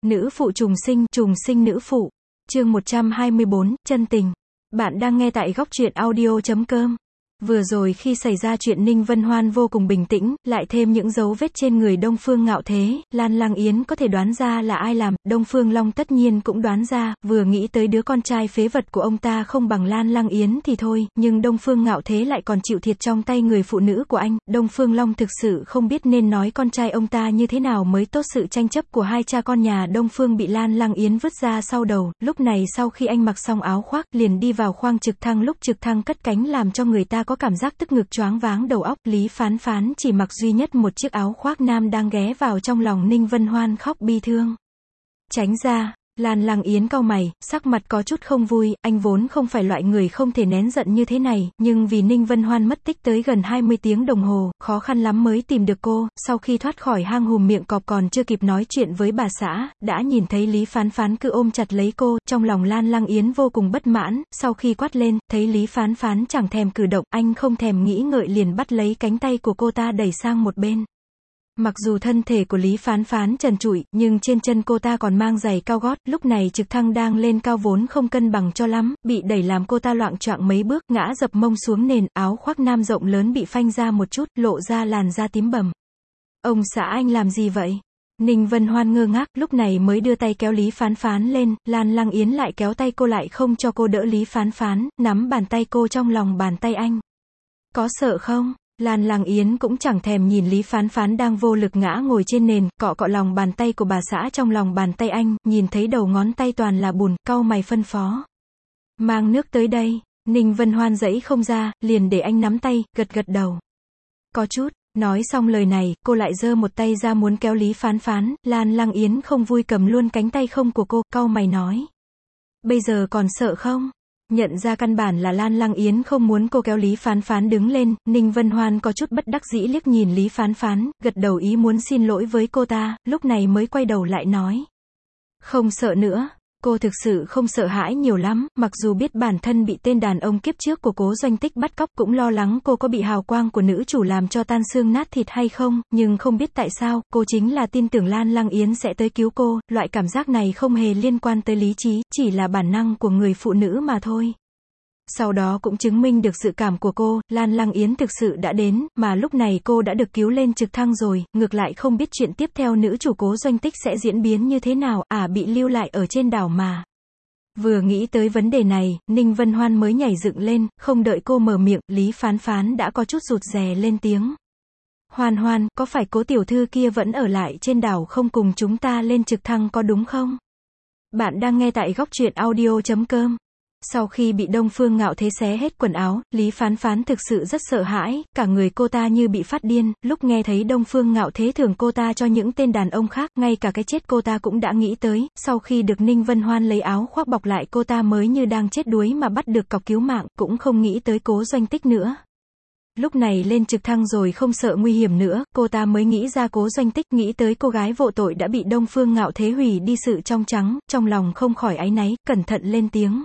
Nữ phụ trùng sinh nữ phụ. Chương 124, chân tình. Bạn đang nghe tại góc truyện audio.com. Vừa rồi khi xảy ra chuyện Ninh Vân Hoan vô cùng bình tĩnh, lại thêm những dấu vết trên người Đông Phương Ngạo Thế, Lan Lăng Yến có thể đoán ra là ai làm, Đông Phương Long tất nhiên cũng đoán ra, vừa nghĩ tới đứa con trai phế vật của ông ta không bằng Lan Lăng Yến thì thôi, nhưng Đông Phương Ngạo Thế lại còn chịu thiệt trong tay người phụ nữ của anh, Đông Phương Long thực sự không biết nên nói con trai ông ta như thế nào mới tốt. Sự tranh chấp của hai cha con nhà Đông Phương bị Lan Lăng Yến vứt ra sau đầu, lúc này sau khi anh mặc xong áo khoác, liền đi vào khoang trực thăng, lúc trực thăng cất cánh làm cho người ta có cảm giác tức ngực choáng váng đầu óc. Lý Phán Phán chỉ mặc duy nhất một chiếc áo khoác nam đang ghé vào trong lòng Ninh Vân Hoan khóc bi thương. Tránh ra. Lan Lăng Yến cau mày, sắc mặt có chút không vui, anh vốn không phải loại người không thể nén giận như thế này, nhưng vì Ninh Vân Hoan mất tích tới gần 20 tiếng đồng hồ, khó khăn lắm mới tìm được cô, sau khi thoát khỏi hang hùm miệng cọp còn chưa kịp nói chuyện với bà xã, đã nhìn thấy Lý Phán Phán cứ ôm chặt lấy cô, trong lòng Lan Lăng Yến vô cùng bất mãn, sau khi quát lên, thấy Lý Phán Phán chẳng thèm cử động, anh không thèm nghĩ ngợi liền bắt lấy cánh tay của cô ta đẩy sang một bên. Mặc dù thân thể của Lý Phán Phán trần trụi, nhưng trên chân cô ta còn mang giày cao gót, lúc này trực thăng đang lên cao vốn không cân bằng cho lắm, bị đẩy làm cô ta loạng choạng mấy bước, ngã dập mông xuống nền, áo khoác nam rộng lớn bị phanh ra một chút, lộ ra làn da tím bầm. Ông xã anh làm gì vậy? Ninh Vân Hoan ngơ ngác, lúc này mới đưa tay kéo Lý Phán Phán lên, Lan Lăng Yến lại kéo tay cô lại không cho cô đỡ Lý Phán Phán, nắm bàn tay cô trong lòng bàn tay anh. Có sợ không? Lan Lăng Yến cũng chẳng thèm nhìn Lý Phán Phán đang vô lực ngã ngồi trên nền, cọ cọ lòng bàn tay của bà xã trong lòng bàn tay anh, nhìn thấy đầu ngón tay toàn là bùn, cau mày phân phó. Mang nước tới đây. Ninh Vân Hoan giãy không ra, liền để anh nắm tay, gật gật đầu. Có chút. Nói xong lời này, cô lại giơ một tay ra muốn kéo Lý Phán Phán, Lan Lăng Yến không vui cầm luôn cánh tay không của cô, cau mày nói. Bây giờ còn sợ không? Nhận ra căn bản là Lan Lăng Yến không muốn cô kéo Lý Phán Phán đứng lên, Ninh Vân Hoan có chút bất đắc dĩ liếc nhìn Lý Phán Phán, gật đầu ý muốn xin lỗi với cô ta, lúc này mới quay đầu lại nói. Không sợ nữa. Cô thực sự không sợ hãi nhiều lắm, mặc dù biết bản thân bị tên đàn ông kiếp trước của Cố Doanh Tích bắt cóc, cũng lo lắng cô có bị hào quang của nữ chủ làm cho tan xương nát thịt hay không, nhưng không biết tại sao, cô chính là tin tưởng Lan Lăng Yến sẽ tới cứu cô, loại cảm giác này không hề liên quan tới lý trí, chỉ là bản năng của người phụ nữ mà thôi. Sau đó cũng chứng minh được dự cảm của cô, Lan Lăng Yến thực sự đã đến, mà lúc này cô đã được cứu lên trực thăng rồi, ngược lại không biết chuyện tiếp theo nữ chủ Cố Doanh Tích sẽ diễn biến như thế nào, bị lưu lại ở trên đảo mà. Vừa nghĩ tới vấn đề này, Ninh Vân Hoan mới nhảy dựng lên, không đợi cô mở miệng, Lý Phán Phán đã có chút rụt rè lên tiếng. Hoan Hoan, có phải Cố tiểu thư kia vẫn ở lại trên đảo không cùng chúng ta lên trực thăng có đúng không? Bạn đang nghe tại góc truyện audio.com. Sau khi bị Đông Phương Ngạo Thế xé hết quần áo, Lý Phán Phán thực sự rất sợ hãi, cả người cô ta như bị phát điên, lúc nghe thấy Đông Phương Ngạo Thế thưởng cô ta cho những tên đàn ông khác, ngay cả cái chết cô ta cũng đã nghĩ tới, sau khi được Ninh Vân Hoan lấy áo khoác bọc lại cô ta mới như đang chết đuối mà bắt được cọc cứu mạng, cũng không nghĩ tới Cố Doanh Tích nữa. Lúc này lên trực thăng rồi không sợ nguy hiểm nữa, cô ta mới nghĩ ra Cố Doanh Tích, nghĩ tới cô gái vô tội đã bị Đông Phương Ngạo Thế hủy đi sự trong trắng, trong lòng không khỏi áy náy, cẩn thận lên tiếng.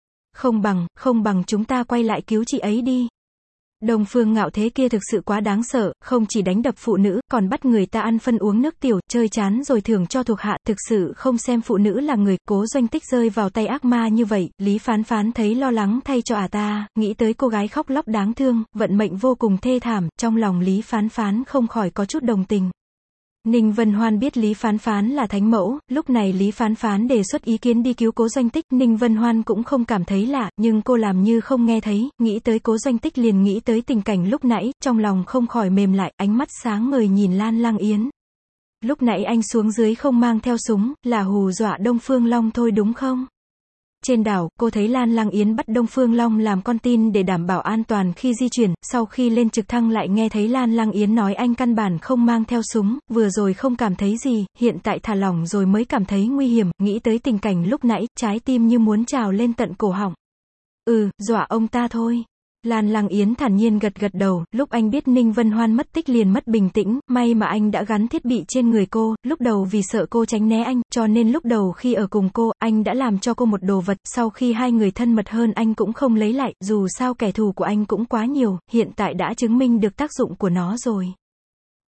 Không bằng chúng ta quay lại cứu chị ấy đi. Đông Phương Ngạo Thế kia thực sự quá đáng sợ, không chỉ đánh đập phụ nữ, còn bắt người ta ăn phân uống nước tiểu, chơi chán rồi thưởng cho thuộc hạ, thực sự không xem phụ nữ là người. Cố Doanh Tích rơi vào tay ác ma như vậy, Lý Phán Phán thấy lo lắng thay cho ta, nghĩ tới cô gái khóc lóc đáng thương, vận mệnh vô cùng thê thảm, trong lòng Lý Phán Phán không khỏi có chút đồng tình. Ninh Vân Hoan biết Lý Phán Phán là thánh mẫu, lúc này Lý Phán Phán đề xuất ý kiến đi cứu Cố Doanh Tích, Ninh Vân Hoan cũng không cảm thấy lạ, nhưng cô làm như không nghe thấy, nghĩ tới Cố Doanh Tích liền nghĩ tới tình cảnh lúc nãy, trong lòng không khỏi mềm lại, ánh mắt sáng ngời nhìn Lan Lăng Yến. Lúc nãy anh xuống dưới không mang theo súng, là hù dọa Đông Phương Long thôi đúng không? Trên đảo, cô thấy Lan Lăng Yến bắt Đông Phương Long làm con tin để đảm bảo an toàn khi di chuyển, sau khi lên trực thăng lại nghe thấy Lan Lăng Yến nói anh căn bản không mang theo súng, vừa rồi không cảm thấy gì, hiện tại thả lỏng rồi mới cảm thấy nguy hiểm, nghĩ tới tình cảnh lúc nãy, trái tim như muốn trào lên tận cổ họng. Dọa ông ta thôi. Lan Lăng Yến thản nhiên gật gật đầu, lúc anh biết Ninh Vân Hoan mất tích liền mất bình tĩnh, may mà anh đã gắn thiết bị trên người cô, lúc đầu vì sợ cô tránh né anh, cho nên lúc đầu khi ở cùng cô, anh đã làm cho cô một đồ vật, sau khi hai người thân mật hơn anh cũng không lấy lại, dù sao kẻ thù của anh cũng quá nhiều, hiện tại đã chứng minh được tác dụng của nó rồi.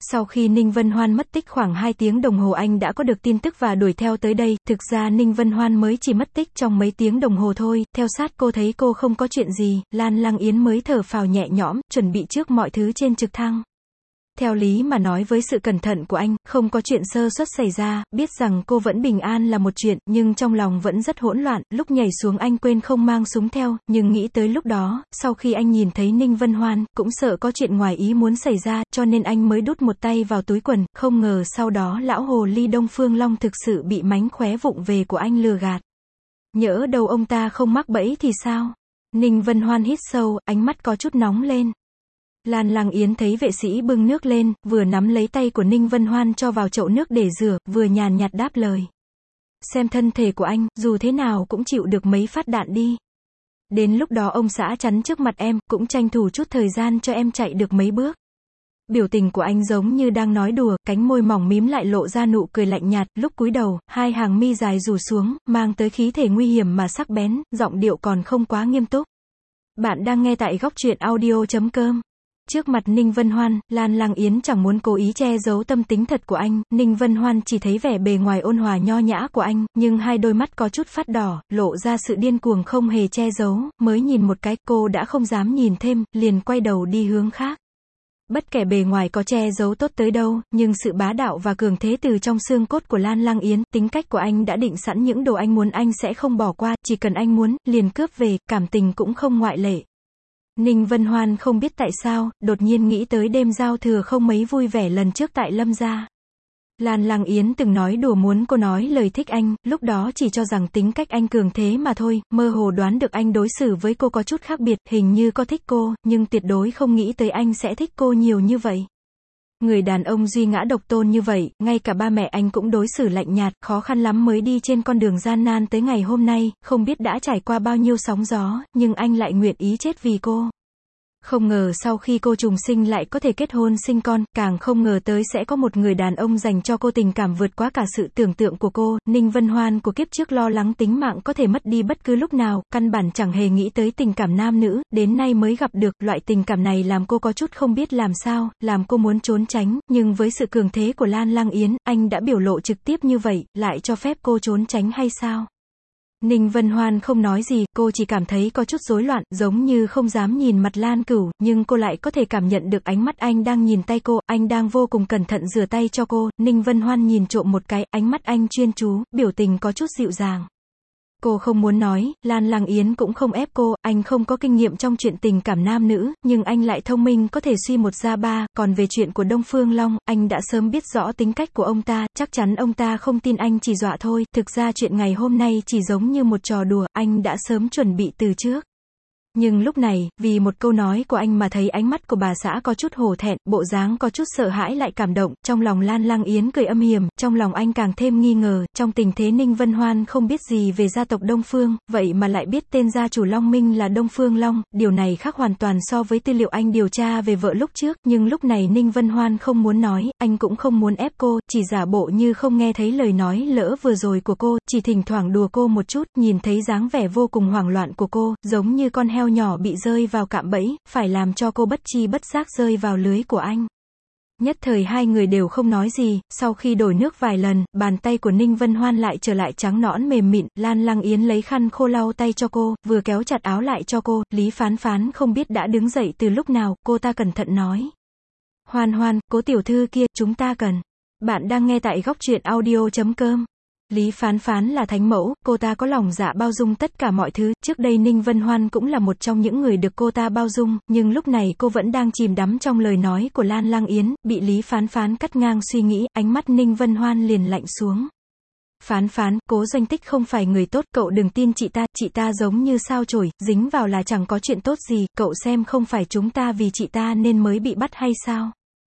Sau khi Ninh Vân Hoan mất tích khoảng 2 tiếng đồng hồ anh đã có được tin tức và đuổi theo tới đây, thực ra Ninh Vân Hoan mới chỉ mất tích trong mấy tiếng đồng hồ thôi, theo sát cô thấy cô không có chuyện gì, Lan Lang Yến mới thở phào nhẹ nhõm, chuẩn bị trước mọi thứ trên trực thăng. Theo lý mà nói với sự cẩn thận của anh, không có chuyện sơ suất xảy ra, biết rằng cô vẫn bình an là một chuyện, nhưng trong lòng vẫn rất hỗn loạn, lúc nhảy xuống anh quên không mang súng theo, nhưng nghĩ tới lúc đó, sau khi anh nhìn thấy Ninh Vân Hoan, cũng sợ có chuyện ngoài ý muốn xảy ra, cho nên anh mới đút một tay vào túi quần, không ngờ sau đó lão hồ ly Đông Phương Long thực sự bị mánh khóe vụng về của anh lừa gạt. Nhỡ đâu ông ta không mắc bẫy thì sao? Ninh Vân Hoan hít sâu, ánh mắt có chút nóng lên. Lan Lang Yến thấy vệ sĩ bưng nước lên, vừa nắm lấy tay của Ninh Vân Hoan cho vào chậu nước để rửa, vừa nhàn nhạt đáp lời. Xem thân thể của anh, dù thế nào cũng chịu được mấy phát đạn đi. Đến lúc đó ông xã chắn trước mặt em, cũng tranh thủ chút thời gian cho em chạy được mấy bước. Biểu tình của anh giống như đang nói đùa, cánh môi mỏng mím lại lộ ra nụ cười lạnh nhạt, lúc cúi đầu, hai hàng mi dài rủ xuống, mang tới khí thể nguy hiểm mà sắc bén, giọng điệu còn không quá nghiêm túc. Bạn đang nghe tại goctruyện.audio.com. Trước mặt Ninh Vân Hoan, Lan Lang Yến chẳng muốn cố ý che giấu tâm tính thật của anh, Ninh Vân Hoan chỉ thấy vẻ bề ngoài ôn hòa nho nhã của anh, nhưng hai đôi mắt có chút phát đỏ, lộ ra sự điên cuồng không hề che giấu, mới nhìn một cái, cô đã không dám nhìn thêm, liền quay đầu đi hướng khác. Bất kể bề ngoài có che giấu tốt tới đâu, nhưng sự bá đạo và cường thế từ trong xương cốt của Lan Lang Yến, tính cách của anh đã định sẵn những đồ anh muốn anh sẽ không bỏ qua, chỉ cần anh muốn, liền cướp về, cảm tình cũng không ngoại lệ. Ninh Vân Hoan không biết tại sao, đột nhiên nghĩ tới đêm giao thừa không mấy vui vẻ lần trước tại Lâm gia. Lan Lang Yến từng nói đùa muốn cô nói lời thích anh, lúc đó chỉ cho rằng tính cách anh cường thế mà thôi, mơ hồ đoán được anh đối xử với cô có chút khác biệt, hình như có thích cô, nhưng tuyệt đối không nghĩ tới anh sẽ thích cô nhiều như vậy. Người đàn ông duy ngã độc tôn như vậy, ngay cả ba mẹ anh cũng đối xử lạnh nhạt, khó khăn lắm mới đi trên con đường gian nan tới ngày hôm nay, không biết đã trải qua bao nhiêu sóng gió, nhưng anh lại nguyện ý chết vì cô. Không ngờ sau khi cô trùng sinh lại có thể kết hôn sinh con, càng không ngờ tới sẽ có một người đàn ông dành cho cô tình cảm vượt quá cả sự tưởng tượng của cô. Ninh Vân Hoan của kiếp trước lo lắng tính mạng có thể mất đi bất cứ lúc nào, căn bản chẳng hề nghĩ tới tình cảm nam nữ, đến nay mới gặp được, loại tình cảm này làm cô có chút không biết làm sao, làm cô muốn trốn tránh, nhưng với sự cường thế của Lan Lang Yến, anh đã biểu lộ trực tiếp như vậy, lại cho phép cô trốn tránh hay sao? Ninh Vân Hoan không nói gì, cô chỉ cảm thấy có chút rối loạn, giống như không dám nhìn mặt Lan Cửu, nhưng cô lại có thể cảm nhận được ánh mắt anh đang nhìn tay cô, anh đang vô cùng cẩn thận rửa tay cho cô. Ninh Vân Hoan nhìn trộm một cái, ánh mắt anh chuyên chú, biểu tình có chút dịu dàng. Cô không muốn nói, Lan Lang Yến cũng không ép cô, anh không có kinh nghiệm trong chuyện tình cảm nam nữ, nhưng anh lại thông minh có thể suy một ra ba, còn về chuyện của Đông Phương Long, anh đã sớm biết rõ tính cách của ông ta, chắc chắn ông ta không tin anh chỉ dọa thôi, thực ra chuyện ngày hôm nay chỉ giống như một trò đùa, anh đã sớm chuẩn bị từ trước. Nhưng lúc này, vì một câu nói của anh mà thấy ánh mắt của bà xã có chút hổ thẹn, bộ dáng có chút sợ hãi lại cảm động, trong lòng Lan Lang Yến cười âm hiểm, trong lòng anh càng thêm nghi ngờ, trong tình thế Ninh Vân Hoan không biết gì về gia tộc Đông Phương, vậy mà lại biết tên gia chủ Long Minh là Đông Phương Long, điều này khác hoàn toàn so với tư liệu anh điều tra về vợ lúc trước, nhưng lúc này Ninh Vân Hoan không muốn nói, anh cũng không muốn ép cô, chỉ giả bộ như không nghe thấy lời nói lỡ vừa rồi của cô, chỉ thỉnh thoảng đùa cô một chút, nhìn thấy dáng vẻ vô cùng hoảng loạn của cô, giống như con heo nhỏ bị rơi vào cạm bẫy, phải làm cho cô bất chi bất giác rơi vào lưới của anh. Nhất thời hai người đều không nói gì, sau khi đổi nước vài lần, bàn tay của Ninh Vân Hoan lại trở lại trắng nõn mềm mịn, Lan Lang Yến lấy khăn khô lau tay cho cô, vừa kéo chặt áo lại cho cô, Lý Phán Phán không biết đã đứng dậy từ lúc nào, cô ta cẩn thận nói. Hoan Hoan, cố tiểu thư kia, chúng ta cần. Bạn đang nghe tại goctruyện.audio.com. Lý Phán Phán là thánh mẫu, cô ta có lòng dạ bao dung tất cả mọi thứ, trước đây Ninh Vân Hoan cũng là một trong những người được cô ta bao dung, nhưng lúc này cô vẫn đang chìm đắm trong lời nói của Lan Lang Yến, bị Lý Phán Phán cắt ngang suy nghĩ, ánh mắt Ninh Vân Hoan liền lạnh xuống. Phán Phán, Cố Doanh Tích không phải người tốt, cậu đừng tin chị ta giống như sao chổi, dính vào là chẳng có chuyện tốt gì, cậu xem không phải chúng ta vì chị ta nên mới bị bắt hay sao?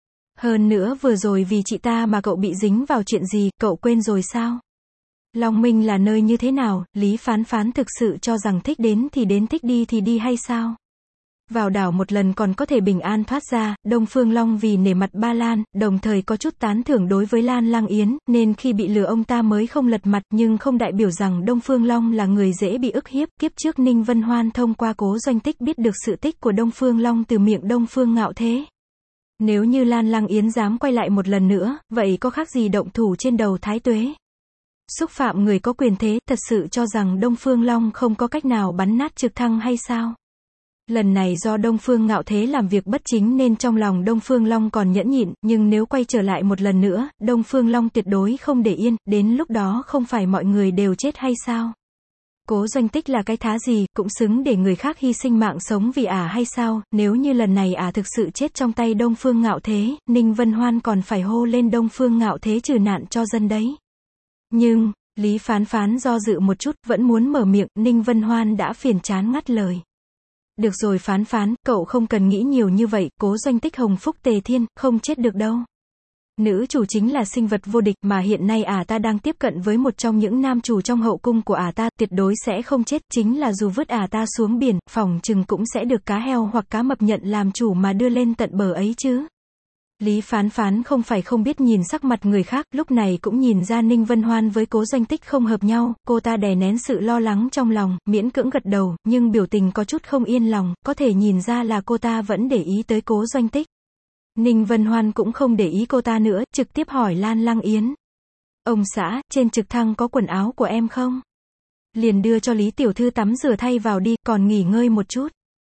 Hơn nữa vừa rồi vì chị ta mà cậu bị dính vào chuyện gì, cậu quên rồi sao? Long Minh là nơi như thế nào, Lý Phán Phán thực sự cho rằng thích đến thì đến, thích đi thì đi hay sao? Vào đảo một lần còn có thể bình an thoát ra, Đông Phương Long vì nể mặt Ba Lan, đồng thời có chút tán thưởng đối với Lan Lang Yến, nên khi bị lừa ông ta mới không lật mặt, nhưng không đại biểu rằng Đông Phương Long là người dễ bị ức hiếp. Kiếp trước Ninh Vân Hoan thông qua Cố Doanh Tích biết được sự tích của Đông Phương Long từ miệng Đông Phương Ngạo Thế. Nếu như Lan Lăng Yến dám quay lại một lần nữa, vậy có khác gì động thủ trên đầu Thái Tuế? Xúc phạm người có quyền thế, thật sự cho rằng Đông Phương Long không có cách nào bắn nát trực thăng hay sao? Lần này do Đông Phương Ngạo Thế làm việc bất chính nên trong lòng Đông Phương Long còn nhẫn nhịn, nhưng nếu quay trở lại một lần nữa, Đông Phương Long tuyệt đối không để yên, đến lúc đó không phải mọi người đều chết hay sao? Cố Doanh Tích là cái thá gì, cũng xứng để người khác hy sinh mạng sống vì ả hay sao? Nếu như lần này ả thực sự chết trong tay Đông Phương Ngạo Thế, Ninh Vân Hoan còn phải hô lên Đông Phương Ngạo Thế trừ nạn cho dân đấy. Nhưng, Lý Phán Phán do dự một chút, vẫn muốn mở miệng, Ninh Vân Hoan đã phiền chán ngắt lời. Được rồi Phán Phán, cậu không cần nghĩ nhiều như vậy, Cố Doanh Tích hồng phúc tề thiên, không chết được đâu. Nữ chủ chính là sinh vật vô địch mà hiện nay ả ta đang tiếp cận với một trong những nam chủ trong hậu cung của ả ta, tuyệt đối sẽ không chết, chính là dù vứt ả ta xuống biển, phỏng chừng cũng sẽ được cá heo hoặc cá mập nhận làm chủ mà đưa lên tận bờ ấy chứ. Lý Phán Phán không phải không biết nhìn sắc mặt người khác, lúc này cũng nhìn ra Ninh Vân Hoan với Cố Doanh Tích không hợp nhau, cô ta đè nén sự lo lắng trong lòng, miễn cưỡng gật đầu, nhưng biểu tình có chút không yên lòng, có thể nhìn ra là cô ta vẫn để ý tới Cố Doanh Tích. Ninh Vân Hoan cũng không để ý cô ta nữa, trực tiếp hỏi Lan Lăng Yến. Ông xã, trên trực thăng có quần áo của em không? Liền đưa cho Lý Tiểu Thư tắm rửa thay vào đi, còn nghỉ ngơi một chút.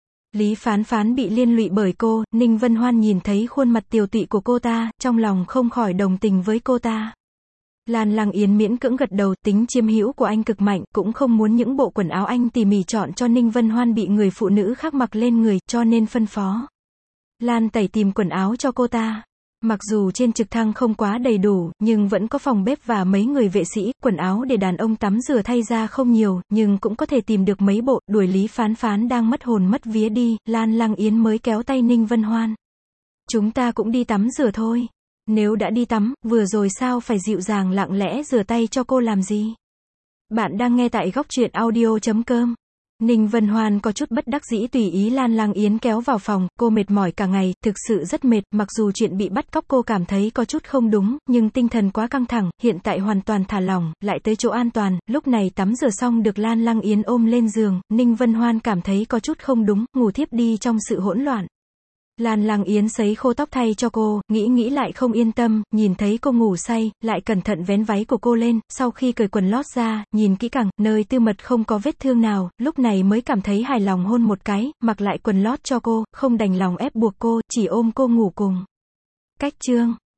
Lý Phán Phán bị liên lụy bởi cô, Ninh Vân Hoan nhìn thấy khuôn mặt tiều tụy của cô ta, trong lòng không khỏi đồng tình với cô ta. Lan Lăng Yến miễn cưỡng gật đầu, tính chiếm hữu của anh cực mạnh, cũng không muốn những bộ quần áo anh tỉ mỉ chọn cho Ninh Vân Hoan bị người phụ nữ khác mặc lên người, cho nên phân phó Lan Tẩy tìm quần áo cho cô ta. Mặc dù trên trực thăng không quá đầy đủ, nhưng vẫn có phòng bếp và mấy người vệ sĩ, quần áo để đàn ông tắm rửa thay ra không nhiều, nhưng cũng có thể tìm được mấy bộ. Đuổi Lý Phán Phán đang mất hồn mất vía đi, Lan Lăng Yến mới kéo tay Ninh Vân Hoan. Chúng ta cũng đi tắm rửa thôi. Nếu đã đi tắm, vừa rồi sao phải dịu dàng lặng lẽ rửa tay cho cô làm gì? Bạn đang nghe tại góc truyện audio.com. Ninh Vân Hoan có chút bất đắc dĩ tùy ý Lan Lăng Yến kéo vào phòng, cô mệt mỏi cả ngày, thực sự rất mệt, mặc dù chuyện bị bắt cóc cô cảm thấy có chút không đúng, nhưng tinh thần quá căng thẳng, hiện tại hoàn toàn thả lỏng, lại tới chỗ an toàn, lúc này tắm rửa xong được Lan Lăng Yến ôm lên giường, Ninh Vân Hoan cảm thấy có chút không đúng, ngủ thiếp đi trong sự hỗn loạn. Lan Lăng Yến sấy khô tóc thay cho cô, nghĩ lại không yên tâm, nhìn thấy cô ngủ say, lại cẩn thận vén váy của cô lên, sau khi cởi quần lót ra, nhìn kỹ càng, nơi tư mật không có vết thương nào, lúc này mới cảm thấy hài lòng hôn một cái, mặc lại quần lót cho cô, không đành lòng ép buộc cô, chỉ ôm cô ngủ cùng. Cách chương